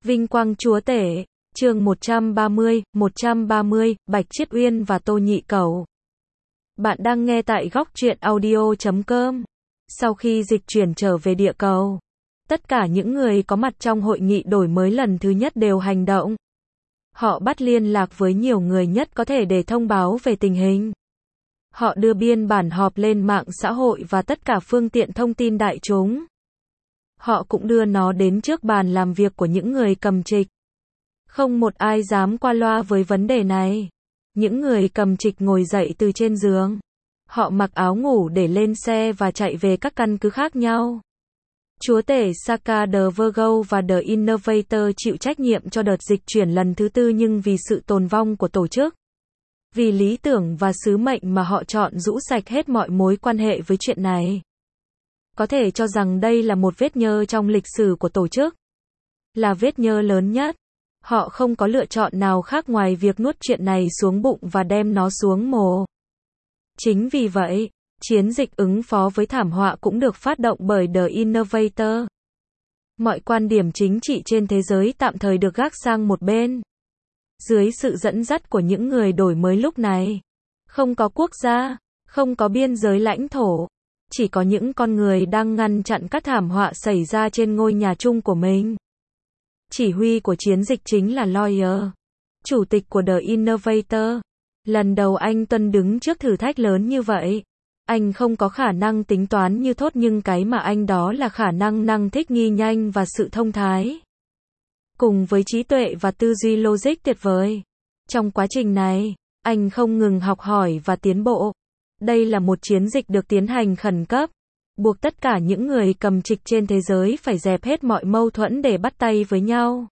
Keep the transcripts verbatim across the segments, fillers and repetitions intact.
Vinh quang chúa tể, chương một trăm ba mươi, một trăm ba mươi, Bạch Chiết Uyên và Tô Nhị Cẩu. Bạn đang nghe tại góc truyện audio chấm com. Sau khi dịch chuyển trở về địa cầu, tất cả những người có mặt trong hội nghị đổi mới lần thứ nhất đều hành động. Họ bắt liên lạc với nhiều người nhất có thể để thông báo về tình hình. Họ đưa biên bản họp lên mạng xã hội và tất cả phương tiện thông tin đại chúng. Họ cũng đưa nó đến trước bàn làm việc của những người cầm trịch. Không một ai dám qua loa với vấn đề này. Những người cầm trịch ngồi dậy từ trên giường. Họ mặc áo ngủ để lên xe và chạy về các căn cứ khác nhau. Chúa tể Saka the Virgo và The Innovator chịu trách nhiệm cho đợt dịch chuyển lần thứ tư, nhưng vì sự tồn vong của tổ chức, vì lý tưởng và sứ mệnh mà họ chọn rũ sạch hết mọi mối quan hệ với chuyện này. Có thể cho rằng đây là một vết nhơ trong lịch sử của tổ chức. Là vết nhơ lớn nhất. Họ không có lựa chọn nào khác ngoài việc nuốt chuyện này xuống bụng và đem nó xuống mồ. Chính vì vậy, chiến dịch ứng phó với thảm họa cũng được phát động bởi The Innovator. Mọi quan điểm chính trị trên thế giới tạm thời được gác sang một bên. Dưới sự dẫn dắt của những người đổi mới lúc này, không có quốc gia, không có biên giới lãnh thổ. Chỉ có những con người đang ngăn chặn các thảm họa xảy ra trên ngôi nhà chung của mình. Chỉ huy của chiến dịch chính là Lawyer, chủ tịch của The Innovator. Lần đầu anh Tuân đứng trước thử thách lớn như vậy. Anh không có khả năng tính toán như Thốt, nhưng cái mà anh đó là khả năng năng thích nghi nhanh và sự thông thái. Cùng với trí tuệ và tư duy logic tuyệt vời. Trong quá trình này, anh không ngừng học hỏi và tiến bộ. Đây là một chiến dịch được tiến hành khẩn cấp, buộc tất cả những người cầm trịch trên thế giới phải dẹp hết mọi mâu thuẫn để bắt tay với nhau.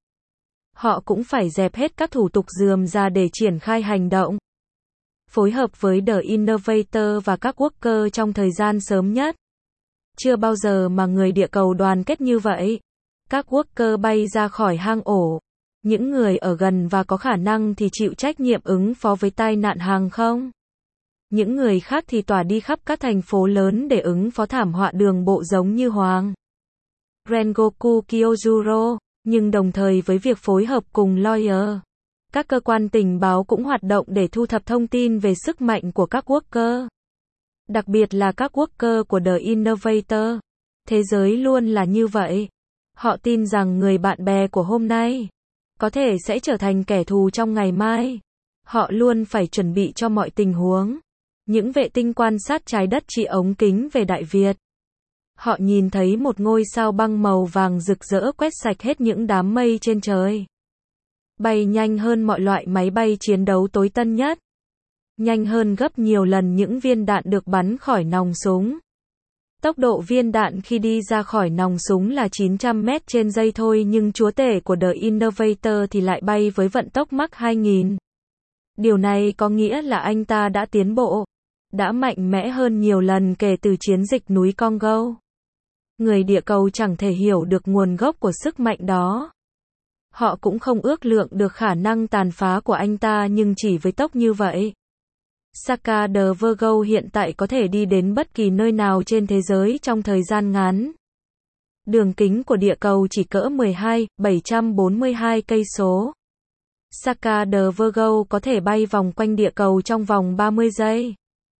Họ cũng phải dẹp hết các thủ tục rườm rà để triển khai hành động. Phối hợp với The Innovator và các worker trong thời gian sớm nhất. Chưa bao giờ mà người địa cầu đoàn kết như vậy. Các worker bay ra khỏi hang ổ. Những người ở gần và có khả năng thì chịu trách nhiệm ứng phó với tai nạn hàng không. Những người khác thì tỏa đi khắp các thành phố lớn để ứng phó thảm họa đường bộ giống như Hoàng Rengoku Kyojuro, nhưng đồng thời với việc phối hợp cùng Lawyer, các cơ quan tình báo cũng hoạt động để thu thập thông tin về sức mạnh của các worker. Đặc biệt là các worker của The Innovator. Thế giới luôn là như vậy. Họ tin rằng người bạn bè của hôm nay có thể sẽ trở thành kẻ thù trong ngày mai. Họ luôn phải chuẩn bị cho mọi tình huống. Những vệ tinh quan sát trái đất chỉ ống kính về Đại Việt. Họ nhìn thấy một ngôi sao băng màu vàng rực rỡ quét sạch hết những đám mây trên trời. Bay nhanh hơn mọi loại máy bay chiến đấu tối tân nhất. Nhanh hơn gấp nhiều lần những viên đạn được bắn khỏi nòng súng. Tốc độ viên đạn khi đi ra khỏi nòng súng là chín trăm mét trên giây thôi, nhưng chúa tể của The Innovator thì lại bay với vận tốc Mach hai nghìn. Điều này có nghĩa là anh ta đã tiến bộ, đã mạnh mẽ hơn nhiều lần kể từ chiến dịch núi Congo. Người địa cầu chẳng thể hiểu được nguồn gốc của sức mạnh đó. Họ cũng không ước lượng được khả năng tàn phá của anh ta, nhưng chỉ với tốc như vậy, Saka the Virgo hiện tại có thể đi đến bất kỳ nơi nào trên thế giới trong thời gian ngắn. Đường kính của địa cầu chỉ cỡ mười hai nghìn bảy trăm bốn mươi hai cây số. Saka the Virgo có thể bay vòng quanh địa cầu trong vòng ba mươi giây.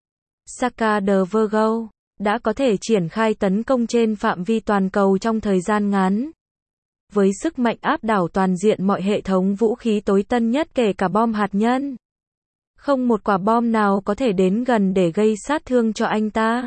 Saka the Virgo đã có thể triển khai tấn công trên phạm vi toàn cầu trong thời gian ngắn. Với sức mạnh áp đảo toàn diện mọi hệ thống vũ khí tối tân nhất kể cả bom hạt nhân. Không một quả bom nào có thể đến gần để gây sát thương cho anh ta.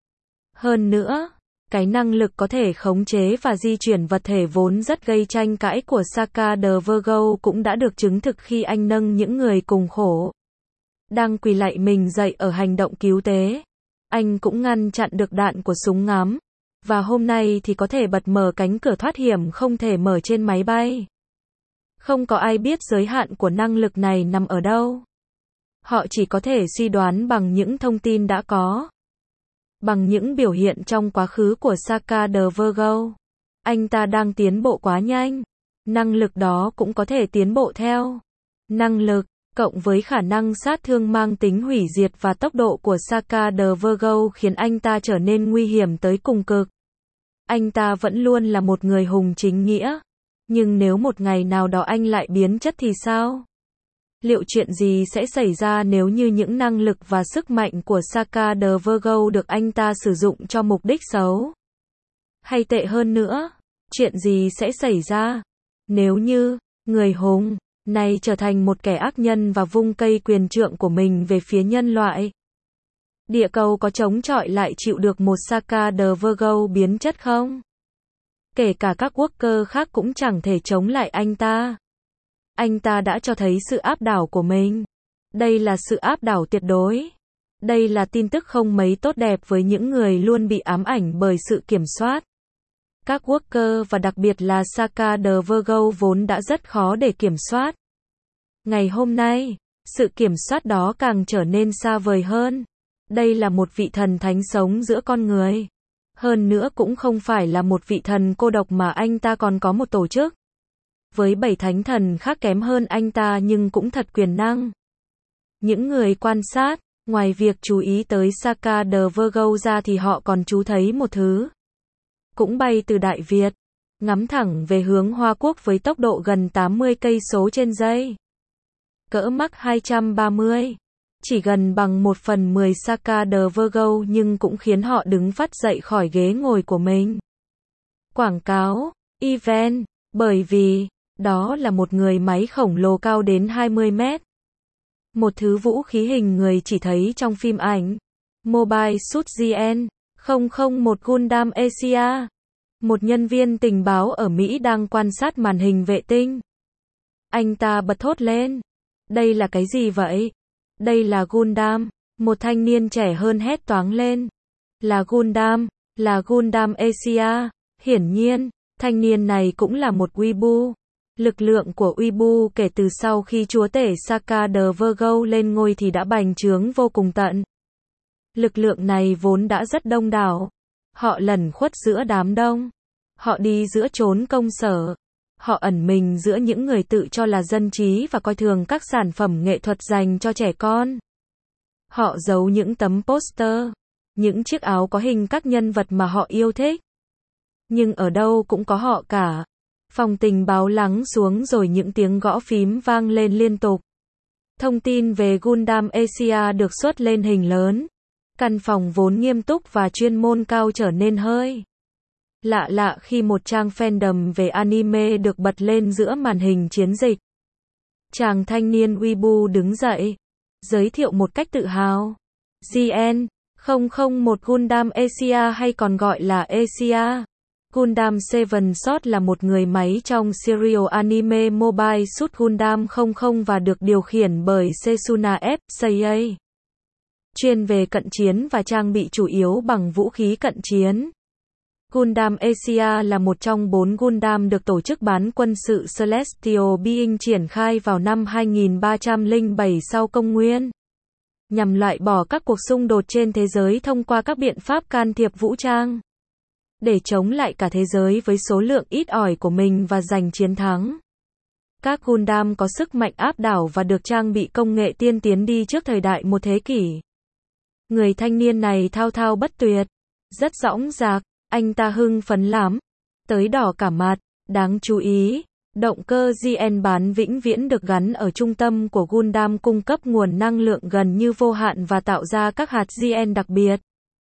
Hơn nữa, cái năng lực có thể khống chế và di chuyển vật thể vốn rất gây tranh cãi của Saka the Virgo cũng đã được chứng thực khi anh nâng những người cùng khổ đang quỳ lạy mình dậy ở hành động cứu tế. Anh cũng ngăn chặn được đạn của súng ngắm. Và hôm nay thì có thể bật mở cánh cửa thoát hiểm không thể mở trên máy bay. Không có ai biết giới hạn của năng lực này nằm ở đâu. Họ chỉ có thể suy đoán bằng những thông tin đã có. Bằng những biểu hiện trong quá khứ của Saka the Virgo. Anh ta đang tiến bộ quá nhanh. Năng lực đó cũng có thể tiến bộ theo. Năng lực, cộng với khả năng sát thương mang tính hủy diệt và tốc độ của Saka the Virgo khiến anh ta trở nên nguy hiểm tới cùng cực. Anh ta vẫn luôn là một người hùng chính nghĩa. Nhưng nếu một ngày nào đó anh lại biến chất thì sao? Liệu chuyện gì sẽ xảy ra nếu như những năng lực và sức mạnh của Saka the Virgo được anh ta sử dụng cho mục đích xấu? Hay tệ hơn nữa, chuyện gì sẽ xảy ra nếu như người hùng này trở thành một kẻ ác nhân và vung cây quyền trượng của mình về phía nhân loại? Địa cầu có chống chọi lại chịu được một Saka the Virgo biến chất không? Kể cả các worker khác cũng chẳng thể chống lại anh ta. Anh ta đã cho thấy sự áp đảo của mình. Đây là sự áp đảo tuyệt đối. Đây là tin tức không mấy tốt đẹp với những người luôn bị ám ảnh bởi sự kiểm soát. Các worker và đặc biệt là Saka the Virgo vốn đã rất khó để kiểm soát. Ngày hôm nay, sự kiểm soát đó càng trở nên xa vời hơn. Đây là một vị thần thánh sống giữa con người. Hơn nữa cũng không phải là một vị thần cô độc mà anh ta còn có một tổ chức. Với bảy thánh thần khác kém hơn anh ta nhưng cũng thật quyền năng. Những người quan sát, ngoài việc chú ý tới Saka the Virgo ra thì họ còn chú thấy một thứ. Cũng bay từ Đại Việt, ngắm thẳng về hướng Hoa Quốc với tốc độ gần tám mươi cây số trên giây. Cỡ Mach hai trăm ba mươi. Chỉ gần bằng một phần mười Saka the Virgo nhưng cũng khiến họ đứng phát dậy khỏi ghế ngồi của mình. Quảng cáo, event, bởi vì đó là một người máy khổng lồ cao đến hai mươi mét. Một thứ vũ khí hình người chỉ thấy trong phim ảnh. Mobile Suit G N không không một Gundam Asia. Một nhân viên tình báo ở Mỹ đang quan sát màn hình vệ tinh. Anh ta bật thốt lên. Đây là cái gì vậy? Đây là Gundam. Một thanh niên trẻ hơn hét toáng lên. Là Gundam, là Gundam Asia. Hiển nhiên, thanh niên này cũng là một Weeaboo. Lực lượng của Weeaboo kể từ sau khi chúa tể Saka the Virgo lên ngôi thì đã bành trướng vô cùng tận. Lực lượng này vốn đã rất đông đảo. Họ lẩn khuất giữa đám đông. Họ đi giữa chốn công sở. Họ ẩn mình giữa những người tự cho là dân trí và coi thường các sản phẩm nghệ thuật dành cho trẻ con. Họ giấu những tấm poster, những chiếc áo có hình các nhân vật mà họ yêu thích. Nhưng ở đâu cũng có họ cả. Phòng tình báo lắng xuống rồi những tiếng gõ phím vang lên liên tục. Thông tin về Gundam Asia được xuất lên hình lớn. Căn phòng vốn nghiêm túc và chuyên môn cao trở nên hơi lạ lạ khi một trang fandom về anime được bật lên giữa màn hình chiến dịch. Chàng thanh niên Weeaboo đứng dậy, giới thiệu một cách tự hào. G N không không một Gundam Asia hay còn gọi là Asia. Gundam Seven Shot là một người máy trong serial anime Mobile Suit Gundam không không và được điều khiển bởi Setsuna F. Seiei. Chuyên về cận chiến và trang bị chủ yếu bằng vũ khí cận chiến. Gundam Asia là một trong bốn Gundam được tổ chức bán quân sự Celestial Being triển khai vào năm hai nghìn ba trăm lẻ bảy sau công nguyên. Nhằm loại bỏ các cuộc xung đột trên thế giới thông qua các biện pháp can thiệp vũ trang. Để chống lại cả thế giới với số lượng ít ỏi của mình và giành chiến thắng. Các Gundam có sức mạnh áp đảo và được trang bị công nghệ tiên tiến đi trước thời đại một thế kỷ. Người thanh niên này thao thao bất tuyệt, rất dõng dạc, anh ta hưng phấn lắm, tới đỏ cả mặt. Đáng chú ý, động cơ G N bán vĩnh viễn được gắn ở trung tâm của Gundam cung cấp nguồn năng lượng gần như vô hạn và tạo ra các hạt G N đặc biệt.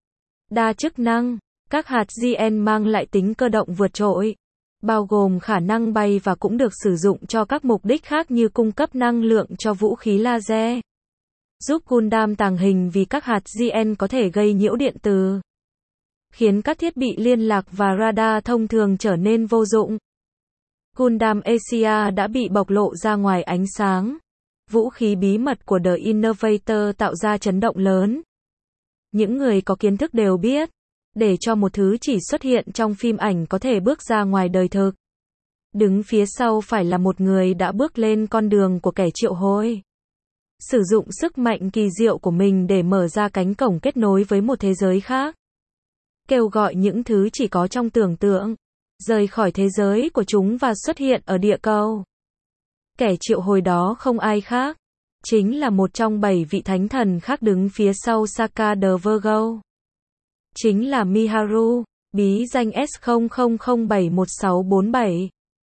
Đa chức năng, các hạt G N mang lại tính cơ động vượt trội, bao gồm khả năng bay và cũng được sử dụng cho các mục đích khác như cung cấp năng lượng cho vũ khí laser. Giúp Gundam tàng hình vì các hạt G N có thể gây nhiễu điện từ, khiến các thiết bị liên lạc và radar thông thường trở nên vô dụng. Gundam Asia đã bị bộc lộ ra ngoài ánh sáng. Vũ khí bí mật của The Innovator tạo ra chấn động lớn. Những người có kiến thức đều biết, để cho một thứ chỉ xuất hiện trong phim ảnh có thể bước ra ngoài đời thực. Đứng phía sau phải là một người đã bước lên con đường của kẻ triệu hồi. Sử dụng sức mạnh kỳ diệu của mình để mở ra cánh cổng kết nối với một thế giới khác. Kêu gọi những thứ chỉ có trong tưởng tượng, rời khỏi thế giới của chúng và xuất hiện ở địa cầu. Kẻ triệu hồi đó không ai khác, chính là một trong bảy vị thánh thần khác đứng phía sau Saka the Virgo. Chính là Miharu, bí danh S không không không bảy một sáu bốn bảy.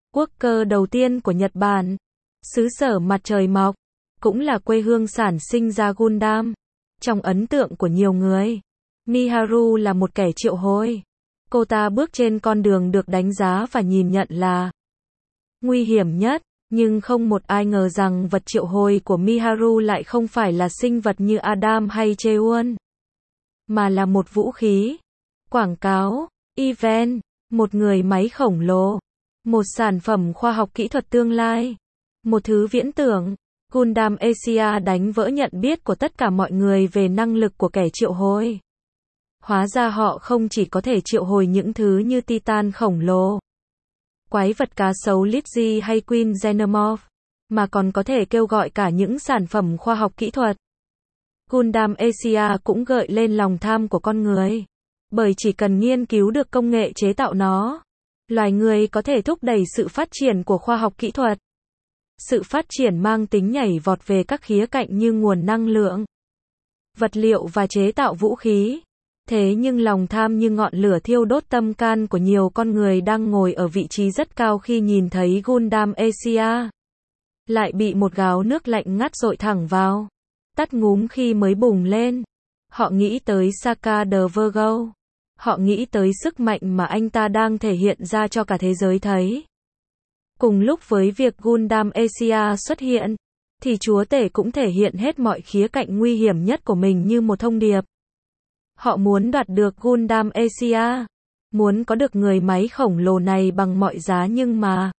quốc cơ đầu tiên của Nhật Bản, xứ sở mặt trời mọc, cũng là quê hương sản sinh ra Gundam. Trong ấn tượng của nhiều người, Miharu là một kẻ triệu hồi. Cô ta bước trên con đường được đánh giá và nhìn nhận là nguy hiểm nhất, nhưng không một ai ngờ rằng vật triệu hồi của Miharu lại không phải là sinh vật như Adam hay Cheon, mà là một vũ khí, quảng cáo, event, một người máy khổng lồ, một sản phẩm khoa học kỹ thuật tương lai, một thứ viễn tưởng. Gundam Asia đánh vỡ nhận biết của tất cả mọi người về năng lực của kẻ triệu hồi. Hóa ra họ không chỉ có thể triệu hồi những thứ như Titan khổng lồ, quái vật cá sấu Lizzie hay Queen Xenomorph, mà còn có thể kêu gọi cả những sản phẩm khoa học kỹ thuật. Gundam Asia cũng gợi lên lòng tham của con người, bởi chỉ cần nghiên cứu được công nghệ chế tạo nó, loài người có thể thúc đẩy sự phát triển của khoa học kỹ thuật. Sự phát triển mang tính nhảy vọt về các khía cạnh như nguồn năng lượng, vật liệu và chế tạo vũ khí. Thế nhưng lòng tham như ngọn lửa thiêu đốt tâm can của nhiều con người đang ngồi ở vị trí rất cao khi nhìn thấy Gundam Asia, lại bị một gáo nước lạnh ngắt dội thẳng vào, tắt ngúm khi mới bùng lên. Họ nghĩ tới Saka the Virgo. Họ nghĩ tới sức mạnh mà anh ta đang thể hiện ra cho cả thế giới thấy. Cùng lúc với việc Gundam Asia xuất hiện, thì chúa tể cũng thể hiện hết mọi khía cạnh nguy hiểm nhất của mình như một thông điệp. Họ muốn đoạt được Gundam Asia, muốn có được người máy khổng lồ này bằng mọi giá, nhưng mà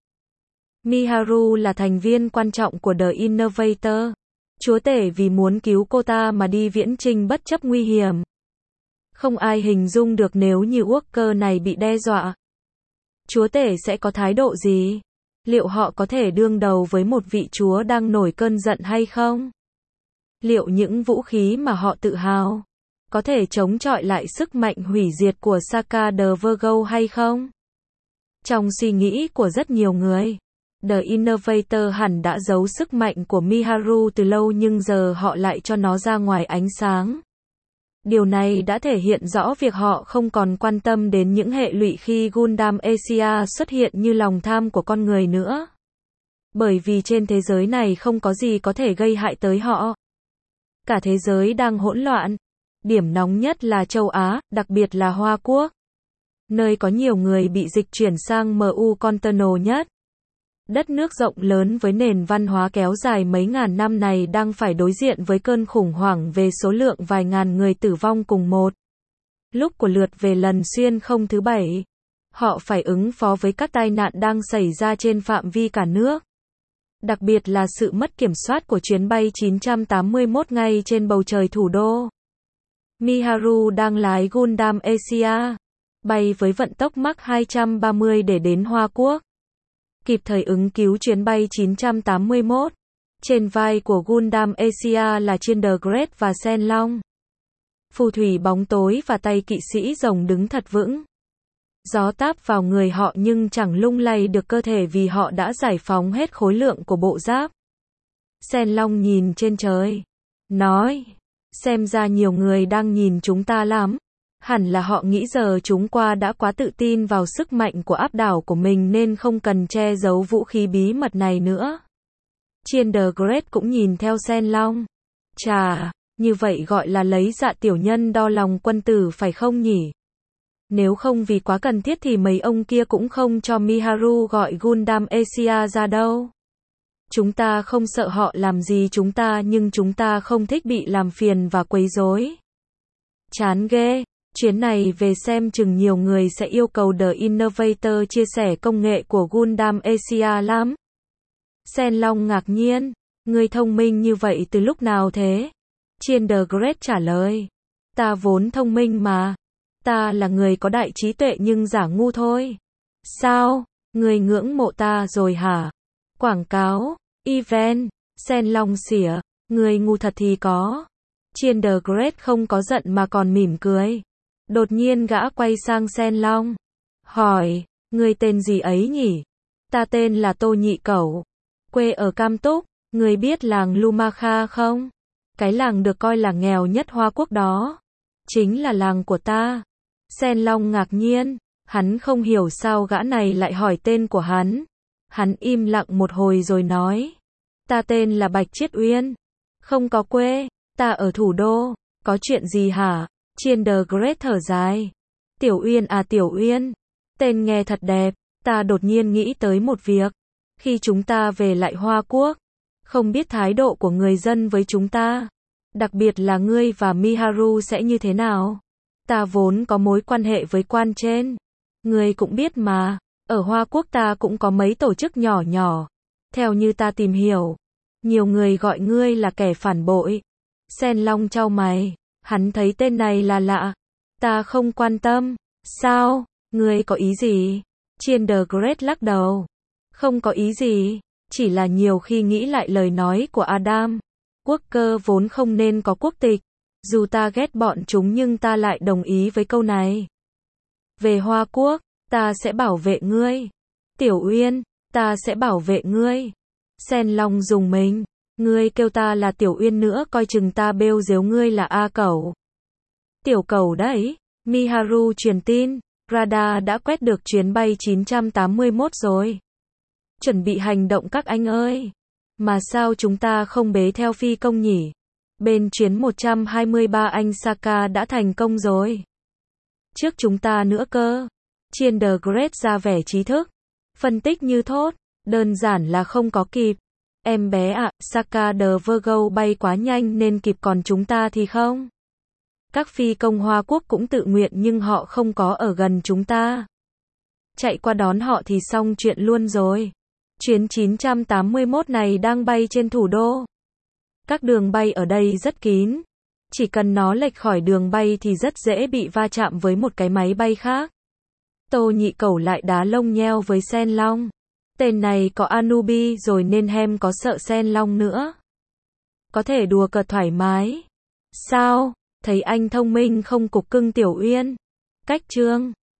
Miharu là thành viên quan trọng của The Innovator. Chúa tể vì muốn cứu cô ta mà đi viễn chinh bất chấp nguy hiểm. Không ai hình dung được nếu như Walker này bị đe dọa, chúa tể sẽ có thái độ gì? Liệu họ có thể đương đầu với một vị chúa đang nổi cơn giận hay không? Liệu những vũ khí mà họ tự hào có thể chống chọi lại sức mạnh hủy diệt của Saka the Virgo hay không? Trong suy nghĩ của rất nhiều người, The Innovator hẳn đã giấu sức mạnh của Miharu từ lâu, nhưng giờ họ lại cho nó ra ngoài ánh sáng. Điều này đã thể hiện rõ việc họ không còn quan tâm đến những hệ lụy khi Gundam Asia xuất hiện như lòng tham của con người nữa. Bởi vì trên thế giới này không có gì có thể gây hại tới họ. Cả thế giới đang hỗn loạn. Điểm nóng nhất là châu Á, đặc biệt là Hoa Quốc, nơi có nhiều người bị dịch chuyển sang em u Continental nhất. Đất nước rộng lớn với nền văn hóa kéo dài mấy ngàn năm này đang phải đối diện với cơn khủng hoảng về số lượng vài ngàn người tử vong cùng một lúc của lượt về lần xuyên không thứ bảy. Họ phải ứng phó với các tai nạn đang xảy ra trên phạm vi cả nước. Đặc biệt là sự mất kiểm soát của chuyến bay chín trăm tám mươi mốt ngay trên bầu trời thủ đô. Miharu đang lái Gundam Asia, bay với vận tốc Mach hai trăm ba mươi để đến Hoa Quốc, kịp thời ứng cứu chuyến bay chín trăm tám mươi mốt. Trên vai của Gundam Asia là Thundergreat và Sen Long, phù thủy bóng tối và tay kỵ sĩ rồng đứng thật vững. Gió táp vào người họ nhưng chẳng lung lay được cơ thể vì họ đã giải phóng hết khối lượng của bộ giáp. Sen Long nhìn trên trời, nói, xem ra nhiều người đang nhìn chúng ta lắm. Hẳn là họ nghĩ giờ chúng qua đã quá tự tin vào sức mạnh của áp đảo của mình nên không cần che giấu vũ khí bí mật này nữa. Thundergreat cũng nhìn theo Sen Long. Chà, như vậy gọi là lấy dạ tiểu nhân đo lòng quân tử phải không nhỉ? Nếu không vì quá cần thiết thì mấy ông kia cũng không cho Miharu gọi Gundam Asia ra đâu. Chúng ta không sợ họ làm gì chúng ta, nhưng chúng ta không thích bị làm phiền và quấy rối. Chán ghê. Chuyến này về xem chừng nhiều người sẽ yêu cầu The Innovator chia sẻ công nghệ của Gundam Asia lắm. Sen Long ngạc nhiên, ngươi thông minh như vậy từ lúc nào thế? Thundergreat trả lời, ta vốn thông minh mà. Ta là người có đại trí tuệ nhưng giả ngu thôi. Sao? Ngươi ngưỡng mộ ta rồi hả? Quảng cáo, event, Sen Long xỉa, ngươi ngu thật thì có. Thundergreat không có giận mà còn mỉm cười. Đột nhiên gã quay sang Sen Long, hỏi, ngươi tên gì ấy nhỉ? Ta tên là Tô Nhị Cẩu, quê ở Cam Túc, ngươi biết làng Lumakha không? Cái làng được coi là nghèo nhất Hoa Quốc đó, chính là làng của ta. Sen Long ngạc nhiên, hắn không hiểu sao gã này lại hỏi tên của hắn. Hắn im lặng một hồi rồi nói. Ta tên là Bạch Chiết Uyên. Không có quê, ta ở thủ đô. Có chuyện gì hả? Chandler thở dài. Tiểu Uyên à Tiểu Uyên. Tên nghe thật đẹp. Ta đột nhiên nghĩ tới một việc. Khi chúng ta về lại Hoa Quốc, không biết thái độ của người dân với chúng ta, đặc biệt là ngươi và Miharu sẽ như thế nào? Ta vốn có mối quan hệ với quan trên. Ngươi cũng biết mà, ở Hoa Quốc ta cũng có mấy tổ chức nhỏ nhỏ. Theo như ta tìm hiểu, nhiều người gọi ngươi là kẻ phản bội. Sen Long chau mày, hắn thấy tên này là lạ. Ta không quan tâm. Sao? Ngươi có ý gì? Chandler lắc đầu. Không có ý gì, chỉ là nhiều khi nghĩ lại lời nói của Adam. Quốc cơ vốn không nên có quốc tịch. Dù ta ghét bọn chúng nhưng ta lại đồng ý với câu này. Về Hoa Quốc, ta sẽ bảo vệ ngươi. Tiểu Uyên, ta sẽ bảo vệ ngươi. Sen Long dùng mình. Ngươi kêu ta là Tiểu Uyên nữa coi chừng ta bêu dếu ngươi là A Cẩu. Tiểu Cẩu đấy. Miharu truyền tin. Radar đã quét được chuyến bay chín trăm tám mươi mốt rồi. Chuẩn bị hành động các anh ơi. Mà sao chúng ta không bế theo phi công nhỉ? Bên chuyến một trăm hai mươi ba anh Saka đã thành công rồi. Trước chúng ta nữa cơ. Chandler ra vẻ trí thức. Phân tích như thốt. Đơn giản là không có kịp. Em bé ạ, à, Saka the Virgo bay quá nhanh nên kịp còn chúng ta thì không. Các phi công Hoa Quốc cũng tự nguyện nhưng họ không có ở gần chúng ta. Chạy qua đón họ thì xong chuyện luôn rồi. Chuyến chín trăm tám mươi mốt này đang bay trên thủ đô. Các đường bay ở đây rất kín. Chỉ cần nó lệch khỏi đường bay thì rất dễ bị va chạm với một cái máy bay khác. Tô Nhị Cẩu lại đá lông nheo với Sen Long. Tên này có Anubi rồi nên Hem có sợ Sen Long nữa. Có thể đùa cợt thoải mái. Sao? Thấy anh thông minh không cục cưng Tiểu Uyên. Cách chương